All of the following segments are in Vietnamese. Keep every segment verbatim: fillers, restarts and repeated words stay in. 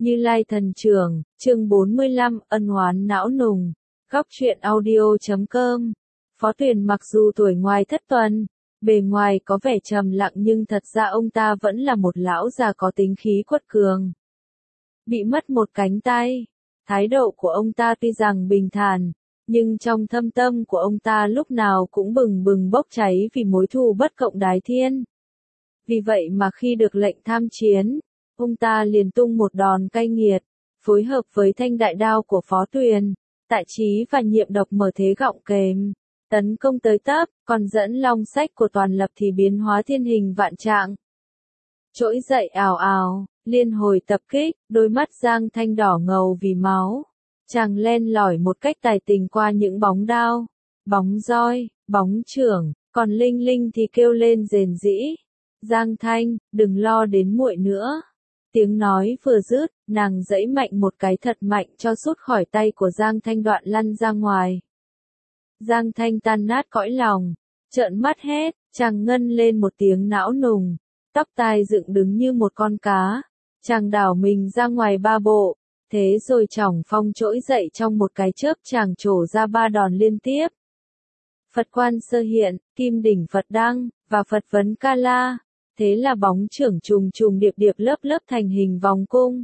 Như Lai Thần Trưởng, chương bốn mươi lăm, ân oán não nùng. Góc truyện audio chấm com. Phó Tuyền mặc dù tuổi ngoài thất tuần, bề ngoài có vẻ trầm lặng nhưng thật ra ông ta vẫn là một lão già có tính khí quật cường. Bị mất một cánh tay, thái độ của ông ta tuy rằng bình thản, nhưng trong thâm tâm của ông ta lúc nào cũng bừng bừng bốc cháy vì mối thù bất cộng đái thiên. Vì vậy mà khi được lệnh tham chiến, ông ta liền tung một đòn cay nghiệt, phối hợp với thanh đại đao của Phó Tuyền, Tại Chí và Nhiệm Độc mở thế gọng kềm, tấn công tới tấp, còn dẫn long sách của Toàn Lập thì biến hóa thiên hình vạn trạng. Trỗi dậy ào ào, liên hồi tập kích, đôi mắt Giang Thanh đỏ ngầu vì máu. Chàng len lỏi một cách tài tình qua những bóng đao, bóng roi, bóng chưởng, còn Linh Linh thì kêu lên rền rĩ. Giang Thanh, đừng lo đến muội nữa. Tiếng nói vừa dứt, nàng giãy mạnh một cái thật mạnh cho sút khỏi tay của Giang Thanh đoạn lăn ra ngoài. Giang Thanh tan nát cõi lòng, trợn mắt hét, chàng ngân lên một tiếng não nùng, tóc tai dựng đứng như một con cá. Chàng đảo mình ra ngoài ba bộ, thế rồi chỏng phong trỗi dậy trong một cái chớp chàng trổ ra ba đòn liên tiếp. Phật Quan Sơ Hiện, Kim Đỉnh Phật Đăng, và Phật Vấn Ca La. Thế là bóng chưởng trùng trùng điệp điệp lớp lớp thành hình vòng cung.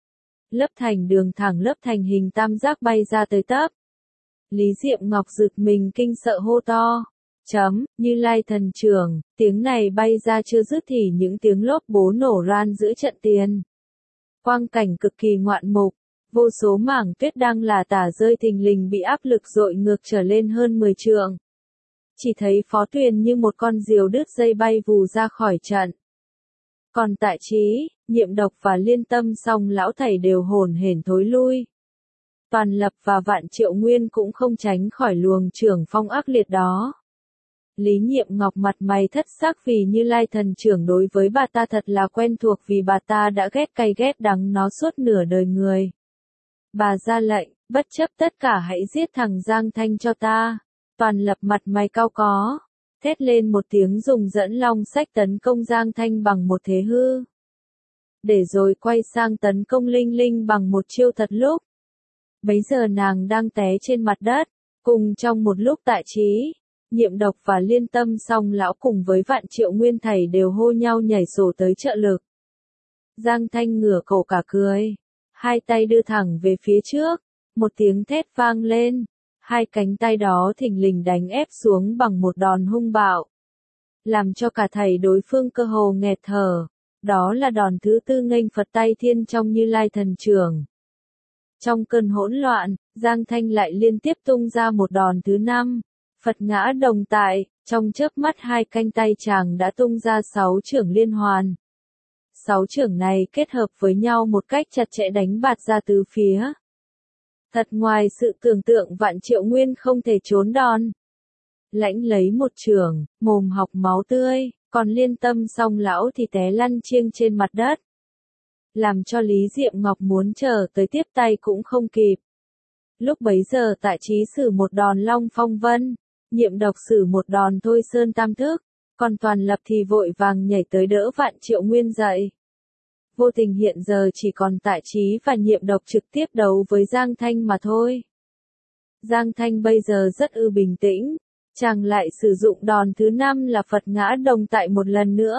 Lớp thành đường thẳng lớp thành hình tam giác bay ra tới tấp. Lý Diệm Ngọc giật mình kinh sợ hô to. Chấm, Như Lai Thần Trưởng, tiếng này bay ra chưa dứt thì những tiếng lốp bố nổ ran giữa trận tiền. Quang cảnh cực kỳ ngoạn mục, vô số mảng tuyết đang là tả rơi thình lình bị áp lực dội ngược trở lên hơn mười trượng. Chỉ thấy Phó Tuyền như một con diều đứt dây bay vù ra khỏi trận. Còn Tại Chí, Nhiệm Độc và Liên Tâm song lão thầy đều hồn hển thối lui. Toàn Lập và Vạn Triệu Nguyên cũng không tránh khỏi luồng trưởng phong ác liệt đó. Lý Nhiệm Ngọc mặt mày thất sắc vì Như Lai Thần Trưởng đối với bà ta thật là quen thuộc vì bà ta đã ghét cay ghét đắng nó suốt nửa đời người. Bà ra lệnh, bất chấp tất cả hãy giết thằng Giang Thanh cho ta. Toàn Lập mặt mày cau có, thét lên một tiếng dùng dẫn long sách tấn công Giang Thanh bằng một thế hư. Để rồi quay sang tấn công Linh Linh bằng một chiêu thật lúc. Bấy giờ nàng đang té trên mặt đất, cùng trong một lúc Tại Chí, Nhiệm Độc và Liên Tâm song lão cùng với Vạn Triệu Nguyên thầy đều hô nhau nhảy sổ tới trợ lực. Giang Thanh ngửa cổ cả cười, hai tay đưa thẳng về phía trước, một tiếng thét vang lên. Hai cánh tay đó thình lình đánh ép xuống bằng một đòn hung bạo, làm cho cả thầy đối phương cơ hồ nghẹt thở. Đó là đòn thứ tư nghênh Phật Tay Thiên trong Như Lai Thần Trưởng. Trong cơn hỗn loạn, Giang Thanh lại liên tiếp tung ra một đòn thứ năm, Phật Ngã Đồng Tại. Trong chớp mắt hai cánh tay chàng đã tung ra sáu chưởng liên hoàn. Sáu chưởng này kết hợp với nhau một cách chặt chẽ đánh bạt ra tứ phía. Thật ngoài sự tưởng tượng Vạn Triệu Nguyên không thể trốn đòn. Lãnh lấy một chưởng, mồm học máu tươi, còn Liên Tâm song lão thì té lăn chiêng trên mặt đất. Làm cho Lý Diệm Ngọc muốn chờ tới tiếp tay cũng không kịp. Lúc bấy giờ Tại Chí sử một đòn Long Phong Vân, Nhiệm Độc sử một đòn Thôi Sơn Tam Thức, còn Toàn Lập thì vội vàng nhảy tới đỡ Vạn Triệu Nguyên dậy. Vô tình hiện giờ chỉ còn Tại Chí và Nhiệm Độc trực tiếp đấu với Giang Thanh mà thôi. Giang Thanh bây giờ rất ư bình tĩnh, chàng lại sử dụng đòn thứ năm là Phật Ngã Đồng Tại một lần nữa.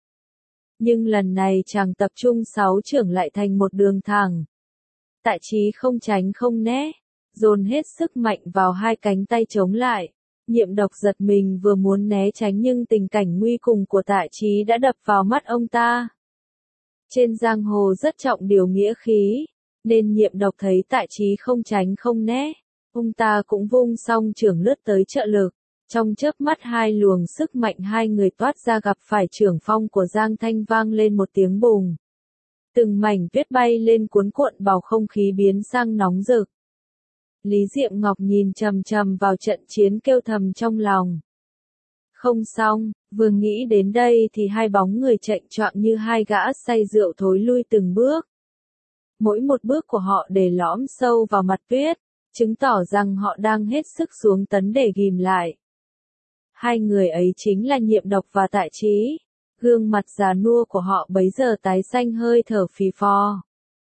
Nhưng lần này chàng tập trung sáu chưởng lại thành một đường thẳng. Tại Chí không tránh không né, dồn hết sức mạnh vào hai cánh tay chống lại. Nhiệm Độc giật mình vừa muốn né tránh nhưng tình cảnh nguy cùng của Tại Chí đã đập vào mắt ông ta. Trên giang hồ rất trọng điều nghĩa khí, nên Nhiệm Độc thấy Tại Chí không tránh không né, ông ta cũng vung song chưởng lướt tới trợ lực. Trong chớp mắt hai luồng sức mạnh hai người toát ra gặp phải chưởng phong của Giang Thanh vang lên một tiếng bùng. Từng mảnh tuyết bay lên cuốn cuộn bầu không khí biến sang nóng rực. Lý Diệm Ngọc nhìn chằm chằm vào trận chiến kêu thầm trong lòng. Không xong, vừa nghĩ đến đây thì hai bóng người chạy choạng như hai gã say rượu thối lui từng bước. Mỗi một bước của họ để lõm sâu vào mặt tuyết, chứng tỏ rằng họ đang hết sức xuống tấn để ghim lại. Hai người ấy chính là Nhiệm Độc và Tại Chí. Gương mặt già nua của họ bấy giờ tái xanh hơi thở phì phò.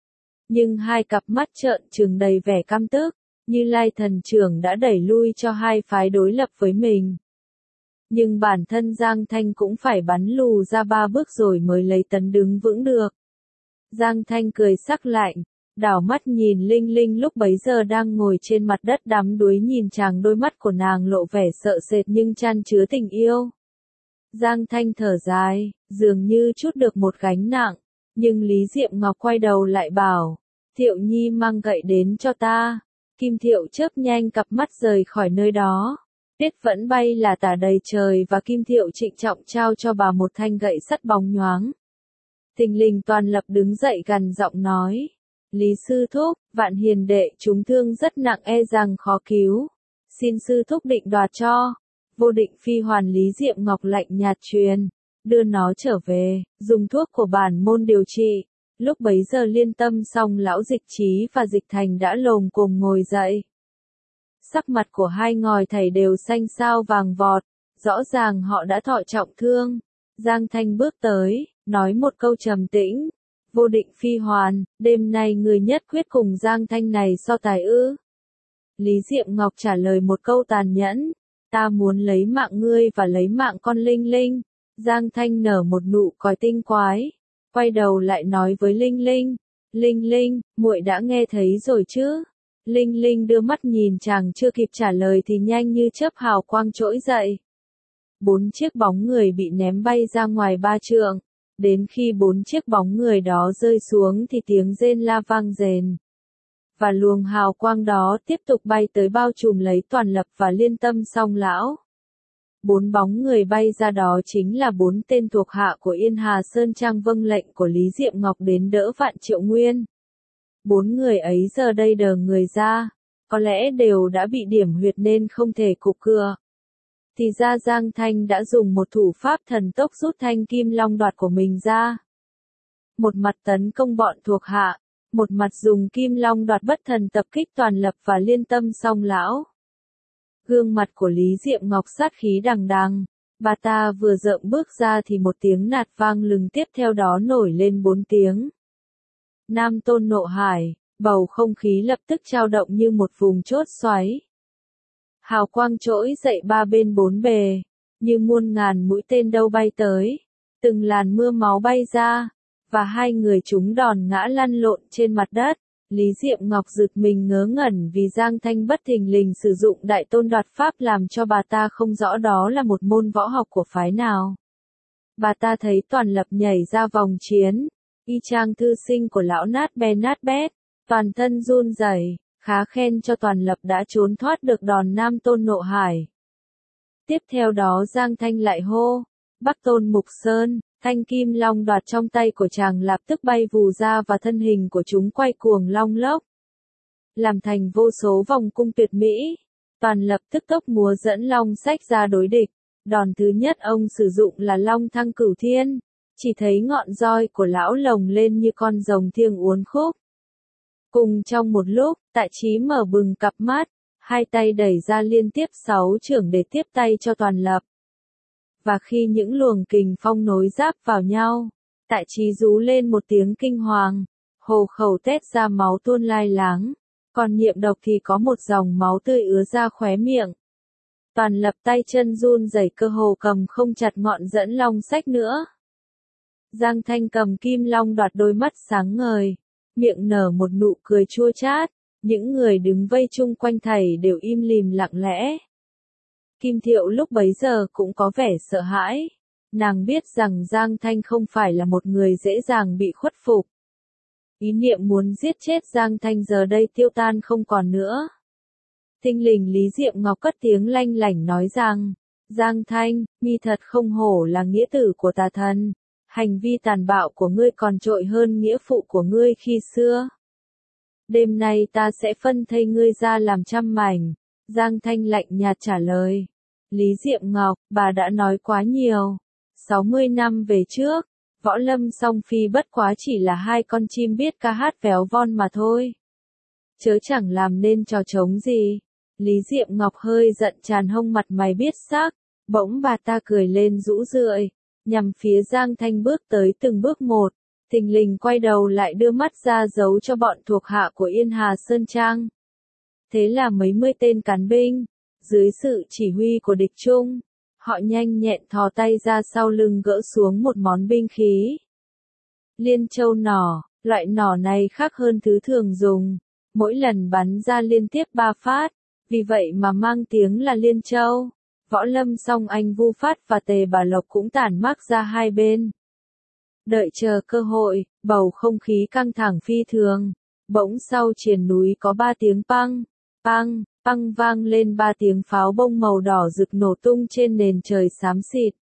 Nhưng hai cặp mắt trợn trừng đầy vẻ căm tức, Như Lai thần trưởng đã đẩy lui cho hai phái đối lập với mình. Nhưng bản thân Giang Thanh cũng phải bắn lù ra ba bước rồi mới lấy tấn đứng vững được. Giang Thanh cười sắc lạnh, đảo mắt nhìn Linh Linh lúc bấy giờ đang ngồi trên mặt đất đắm đuối nhìn chàng, đôi mắt của nàng lộ vẻ sợ sệt nhưng chan chứa tình yêu. Giang Thanh thở dài, dường như trút được một gánh nặng, nhưng Lý Diệm Ngọc quay đầu lại bảo, Thiệu Nhi mang gậy đến cho ta. Kim Thiệu chớp nhanh cặp mắt rời khỏi nơi đó. Tuyết vẫn bay là tả đầy trời và Kim Thiệu trịnh trọng trao cho bà một thanh gậy sắt bóng nhoáng. Thình lình Toàn Lập đứng dậy gằn giọng nói, Lý sư thúc, Vạn Hiền đệ chúng thương rất nặng e rằng khó cứu. Xin sư thúc định đoạt cho. Vô Định Phi Hoàn Lý Diệm Ngọc lạnh nhạt truyền, đưa nó trở về, dùng thuốc của bản môn điều trị. Lúc bấy giờ Liên Tâm Song lão Dịch Trí và Dịch Thành đã lồm cồm ngồi dậy. Sắc mặt của hai ngòi thầy đều xanh xao vàng vọt, rõ ràng họ đã thọ trọng thương. Giang Thanh bước tới, nói một câu trầm tĩnh, Vô Định Phi Hoàn, đêm nay người nhất quyết cùng Giang Thanh này so tài ư? Lý Diệm Ngọc trả lời một câu tàn nhẫn, ta muốn lấy mạng ngươi và lấy mạng con Linh Linh. Giang Thanh nở một nụ cười tinh quái, quay đầu lại nói với Linh Linh, Linh Linh, muội đã nghe thấy rồi chứ? Linh Linh đưa mắt nhìn chàng, chưa kịp trả lời thì nhanh như chớp hào quang trỗi dậy. Bốn chiếc bóng người bị ném bay ra ngoài ba trượng, đến khi bốn chiếc bóng người đó rơi xuống thì tiếng rên la vang rền. Và luồng hào quang đó tiếp tục bay tới bao trùm lấy Toàn Lập và Liên Tâm Song lão. Bốn bóng người bay ra đó chính là bốn tên thuộc hạ của Yên Hà Sơn Trang vâng lệnh của Lý Diệm Ngọc đến đỡ Vạn Triệu Nguyên. Bốn người ấy giờ đây đờ người ra, có lẽ đều đã bị điểm huyệt nên không thể cục cựa. Thì ra Giang Thanh đã dùng một thủ pháp thần tốc rút thanh kim long đoạt của mình ra. Một mặt tấn công bọn thuộc hạ, một mặt dùng kim long đoạt bất thần tập kích Toàn Lập và Liên Tâm Song lão. Gương mặt của Lý Diệm Ngọc sát khí đằng đằng, bà ta vừa rợm bước ra thì một tiếng nạt vang lừng, tiếp theo đó nổi lên bốn tiếng. Nam Tôn Nộ Hải, bầu không khí lập tức trao động như một vùng chốt xoáy. Hào quang trỗi dậy ba bên bốn bề, như muôn ngàn mũi tên đâu bay tới, từng làn mưa máu bay ra, và hai người chúng đòn ngã lăn lộn trên mặt đất. Lý Diệm Ngọc giật mình ngớ ngẩn vì Giang Thanh bất thình lình sử dụng Đại Tôn Đoạt Pháp làm cho bà ta không rõ đó là một môn võ học của phái nào. Bà ta thấy Toàn Lập nhảy ra vòng chiến, y chang thư sinh của lão nát be nát bét, toàn thân run rẩy, khá khen cho Toàn Lập đã trốn thoát được đòn Nam Tôn Nộ Hải. Tiếp theo đó Giang Thanh lại hô, Bắc Tôn Mục Sơn. Thanh kim long đoạt trong tay của chàng lập tức bay vù ra và thân hình của chúng quay cuồng long lốc, làm thành vô số vòng cung tuyệt mỹ. Toàn Lập tức tốc múa dẫn long sách ra đối địch. Đòn thứ nhất ông sử dụng là Long Thăng Cửu Thiên, chỉ thấy ngọn roi của lão lồng lên như con rồng thiêng uốn khúc. Cùng trong một lúc, Tạ Chí mở bừng cặp mắt, hai tay đẩy ra liên tiếp sáu chưởng để tiếp tay cho Toàn Lập. Và khi những luồng kình phong nối giáp vào nhau, Tạ Chí rú lên một tiếng kinh hoàng, hồ khẩu tét ra máu tuôn lai láng, còn Nhiệm Độc thì có một dòng máu tươi ứa ra khóe miệng. Toàn Lập tay chân run rẩy, cơ hồ cầm không chặt ngọn dẫn long sách nữa. Giang Thanh cầm kim long đoạt, đôi mắt sáng ngời, miệng nở một nụ cười chua chát, những người đứng vây chung quanh thầy đều im lìm lặng lẽ. Kim Thiệu lúc bấy giờ cũng có vẻ sợ hãi, nàng biết rằng Giang Thanh không phải là một người dễ dàng bị khuất phục. Ý niệm muốn giết chết Giang Thanh giờ đây tiêu tan không còn nữa. Thinh lình Lý Diệm Ngọc cất tiếng lanh lảnh nói rằng, Giang Thanh, mi thật không hổ là nghĩa tử của tà thần, hành vi tàn bạo của ngươi còn trội hơn nghĩa phụ của ngươi khi xưa. Đêm nay ta sẽ phân thây ngươi ra làm trăm mảnh. Giang Thanh lạnh nhạt trả lời. Lý Diệm Ngọc, bà đã nói quá nhiều. sáu mươi năm về trước, Võ Lâm Song Phi bất quá chỉ là hai con chim biết ca hát véo von mà thôi. Chớ chẳng làm nên trò trống gì. Lý Diệm Ngọc hơi giận tràn hông, mặt mày biết sắc, bỗng bà ta cười lên rũ rượi, nhằm phía Giang Thanh bước tới từng bước một, thình lình quay đầu lại đưa mắt ra dấu cho bọn thuộc hạ của Yên Hà Sơn Trang. Thế là mấy mươi tên cán binh, dưới sự chỉ huy của địch Trung, họ nhanh nhẹn thò tay ra sau lưng gỡ xuống một món binh khí. Liên Châu nỏ, loại nỏ này khác hơn thứ thường dùng, mỗi lần bắn ra liên tiếp ba phát, vì vậy mà mang tiếng là Liên Châu. Võ Lâm Song Anh Vu Phát và Tề Bà Lộc cũng tản mác ra hai bên. Đợi chờ cơ hội, bầu không khí căng thẳng phi thường. Bỗng sau triền núi có ba tiếng păng, păng, păng vang lên ba tiếng pháo bông màu đỏ rực nổ tung trên nền trời xám xịt.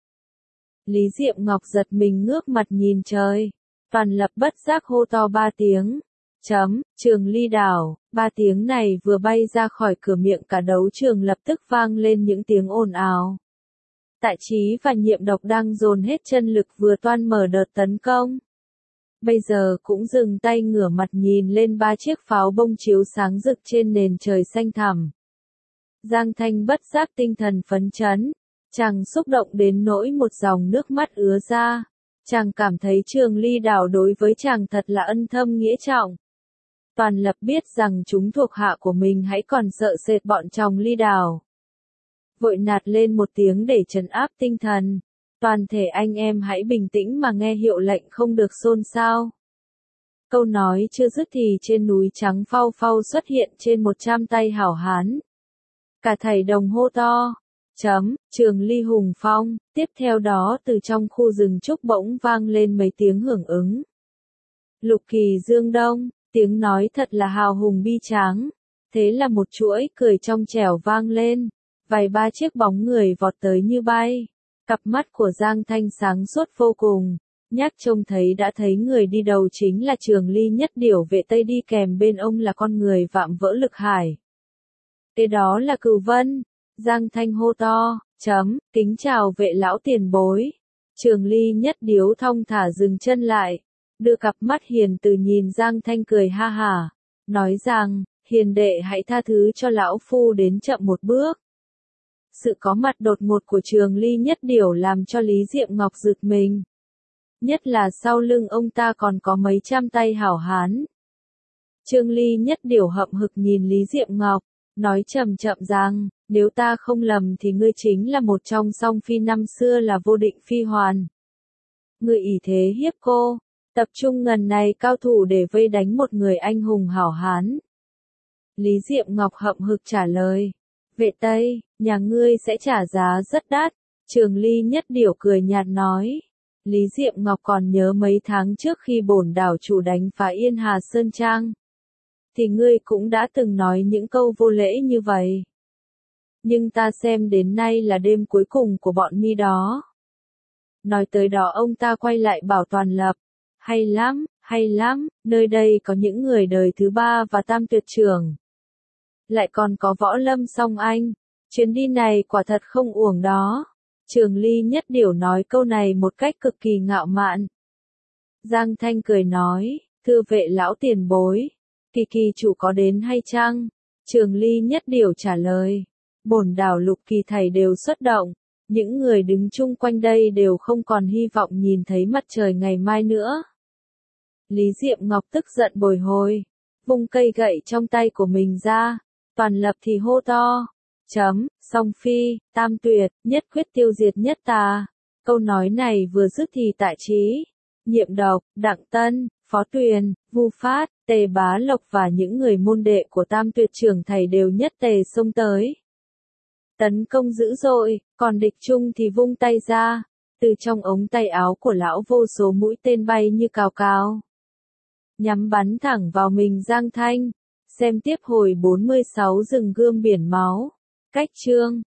Lý Diệm Ngọc giật mình ngước mặt nhìn trời. Toàn Lập bất giác hô to ba tiếng. Chấm, Trường Ly đảo, ba tiếng này vừa bay ra khỏi cửa miệng cả đấu trường lập tức vang lên những tiếng ồn ào. Tại Chí và Nhiệm Độc đang dồn hết chân lực vừa toan mở đợt tấn công. Bây giờ cũng dừng tay ngửa mặt nhìn lên ba chiếc pháo bông chiếu sáng rực trên nền trời xanh thẳm. Giang Thanh bất giác tinh thần phấn chấn, chàng xúc động đến nỗi một dòng nước mắt ứa ra. Chàng cảm thấy Trường Ly đảo đối với chàng thật là ân thâm nghĩa trọng. Toàn Lập biết rằng chúng thuộc hạ của mình hãy còn sợ sệt bọn Tròng Ly đảo. Vội nạt lên một tiếng để trấn áp tinh thần. Toàn thể anh em hãy bình tĩnh mà nghe hiệu lệnh, không được xôn xao. Câu nói chưa dứt thì trên núi trắng phau phau xuất hiện trên một trăm tay hảo hán. Cả thầy đồng hô to. Chấm, Trường Ly hùng phong. Tiếp theo đó từ trong khu rừng trúc bỗng vang lên mấy tiếng hưởng ứng. Lục Kỳ Dương Đông, tiếng nói thật là hào hùng bi tráng. Thế là một chuỗi cười trong trẻo vang lên. Vài ba chiếc bóng người vọt tới như bay. Cặp mắt của Giang Thanh sáng suốt vô cùng. Nhác trông thấy đã thấy người đi đầu chính là Trường Ly Nhất Điểu vệ Tây, đi kèm bên ông là con người Vạm Vỡ Lực Hải. Kế đó là Cửu Vân. Giang Thanh hô to, chấm, kính chào vệ lão tiền bối. Trường Ly Nhất Điếu thong thả dừng chân lại, đưa cặp mắt hiền từ nhìn Giang Thanh cười ha hả, nói rằng, hiền đệ hãy tha thứ cho lão phu đến chậm một bước. Sự có mặt đột ngột của Trường Ly Nhất Điểu làm cho Lý Diệm Ngọc giật mình. Nhất là sau lưng ông ta còn có mấy trăm tay hảo hán. Trường Ly Nhất Điểu hậm hực nhìn Lý Diệm Ngọc, nói chậm chậm rằng, nếu ta không lầm thì ngươi chính là một trong song phi năm xưa là Vô Định Phi Hoàn. Ngươi ỷ thế hiếp cô, tập trung ngần này cao thủ để vây đánh một người anh hùng hảo hán. Lý Diệm Ngọc hậm hực trả lời, vệ Tây, nhà ngươi sẽ trả giá rất đắt. Trường Ly Nhất Điểu cười nhạt nói. Lý Diệm Ngọc còn nhớ mấy tháng trước khi bổn đảo chủ đánh phá Yên Hà Sơn Trang. Thì ngươi cũng đã từng nói những câu vô lễ như vậy. Nhưng ta xem đến nay là đêm cuối cùng của bọn mi đó. Nói tới đó ông ta quay lại bảo Toàn Lập. Hay lắm, hay lắm, nơi đây có những người đời thứ ba và tam tuyệt trưởng. Lại còn có Võ Lâm Song Anh. Chuyến đi này quả thật không uổng đó. Trường Ly Nhất Điểu nói câu này một cách cực kỳ ngạo mạn. Giang Thanh cười nói, thưa vệ lão tiền bối, Kỳ Kỳ chủ có đến hay chăng? Trường Ly Nhất Điểu trả lời, bổn đảo Lục Kỳ thầy đều xuất động, những người đứng chung quanh đây đều không còn hy vọng nhìn thấy mặt trời ngày mai nữa. Lý Diệm Ngọc tức giận bồi hồi, vung cây gậy trong tay của mình ra, Toàn Lập thì hô to, chấm, song phi, tam tuyệt, nhất quyết tiêu diệt nhất tà. Câu nói này vừa dứt thì Tại Chí, Nhiệm Độc, Đặng Tân, Phó Tuyền, Vu Phát, Tề Bá Lộc và những người môn đệ của tam tuyệt trưởng thầy đều nhất tề xông tới. Tấn công dữ dội, còn địch Trung thì vung tay ra, từ trong ống tay áo của lão vô số mũi tên bay như cào cào. Nhắm bắn thẳng vào mình Giang Thanh. Xem tiếp hồi bốn mươi sáu rừng gươm biển máu. Cách chương